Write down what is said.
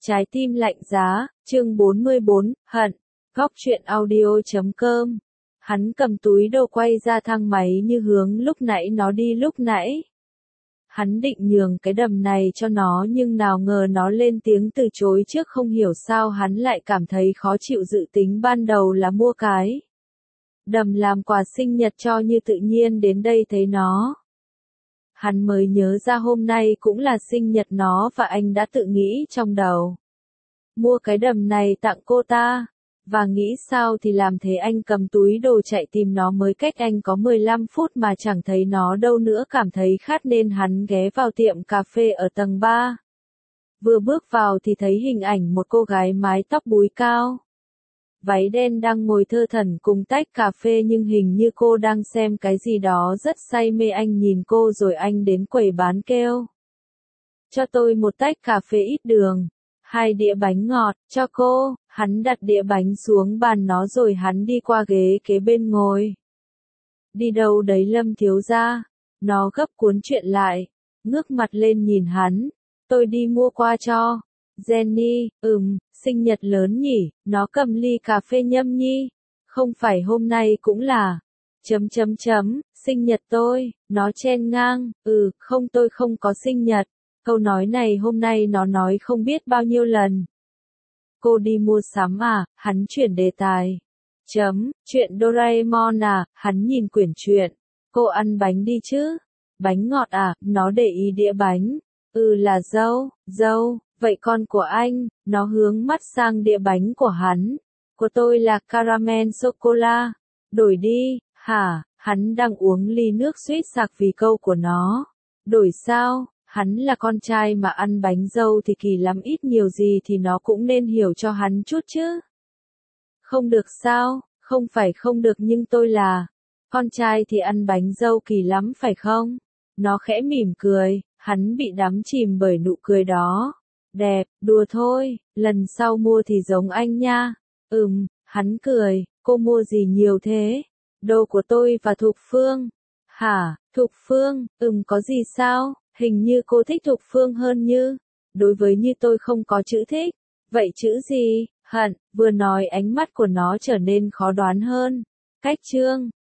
Trái tim lạnh giá, chương 44, hận. Góc truyện audio.com. Hắn cầm túi đồ quay ra thang máy như hướng lúc nãy nó đi lúc nãy. Hắn định nhường cái đầm này cho nó nhưng nào ngờ nó lên tiếng từ chối trước, không hiểu sao hắn lại cảm thấy khó chịu. Dự tính ban đầu là mua cái đầm làm quà sinh nhật cho Như tự nhiên đến đây thấy nó. Hắn mới nhớ ra hôm nay cũng là sinh nhật nó và anh đã tự nghĩ trong đầu. Mua cái đầm này tặng cô ta. Và nghĩ sao thì làm thế, anh cầm túi đồ chạy tìm nó, mới cách anh có 15 phút mà chẳng thấy nó đâu nữa. Cảm thấy khát nên hắn ghé vào tiệm cà phê ở tầng 3. Vừa bước vào thì thấy hình ảnh một cô gái mái tóc búi cao, váy đen đang ngồi thơ thẩn cùng tách cà phê, nhưng hình như cô đang xem cái gì đó rất say mê. Anh nhìn cô rồi anh đến quầy bán kêu: cho tôi một tách cà phê ít đường, 2 đĩa bánh ngọt, cho cô. Hắn đặt đĩa bánh xuống bàn nó rồi hắn đi qua ghế kế bên ngồi. Đi đâu đấy Lâm thiếu gia? Nó gấp cuốn chuyện lại, ngước mặt lên nhìn hắn. Tôi đi mua qua cho Jenny. Sinh nhật lớn nhỉ? Nó cầm ly cà phê nhâm nhi. Không phải hôm nay cũng là sinh nhật tôi. Nó chen ngang. Không, tôi không có sinh nhật. Câu nói này hôm nay nó nói không biết bao nhiêu lần. Cô đi mua sắm à? Hắn chuyển đề tài. Chuyện Doraemon à? Hắn nhìn quyển truyện. Cô ăn bánh đi chứ? Bánh ngọt à? Nó để ý đĩa bánh. Là dâu. Vậy con của anh? Nó hướng mắt sang đĩa bánh của hắn. Của tôi là caramel sô-cô-la. Đổi đi. Hả? Hắn đang uống ly nước suýt sặc vì câu của nó. Đổi sao? Hắn là con trai mà ăn bánh dâu thì kỳ lắm, ít nhiều gì thì nó cũng nên hiểu cho hắn chút chứ. Không được sao? Không phải không được, nhưng tôi là con trai thì ăn bánh dâu kỳ lắm phải không? Nó khẽ mỉm cười, hắn bị đắm chìm bởi nụ cười đó. Đẹp, đùa thôi, lần sau mua thì giống anh nha. Hắn cười, cô mua gì nhiều thế? Đồ của tôi và Thục Phương. Hả, Thục Phương? Có gì sao? Hình như cô thích Thục Phương hơn Như. Đối với Như tôi không có chữ thích. Vậy chữ gì? Hận. Vừa nói ánh mắt của nó trở nên khó đoán hơn. Cách chương.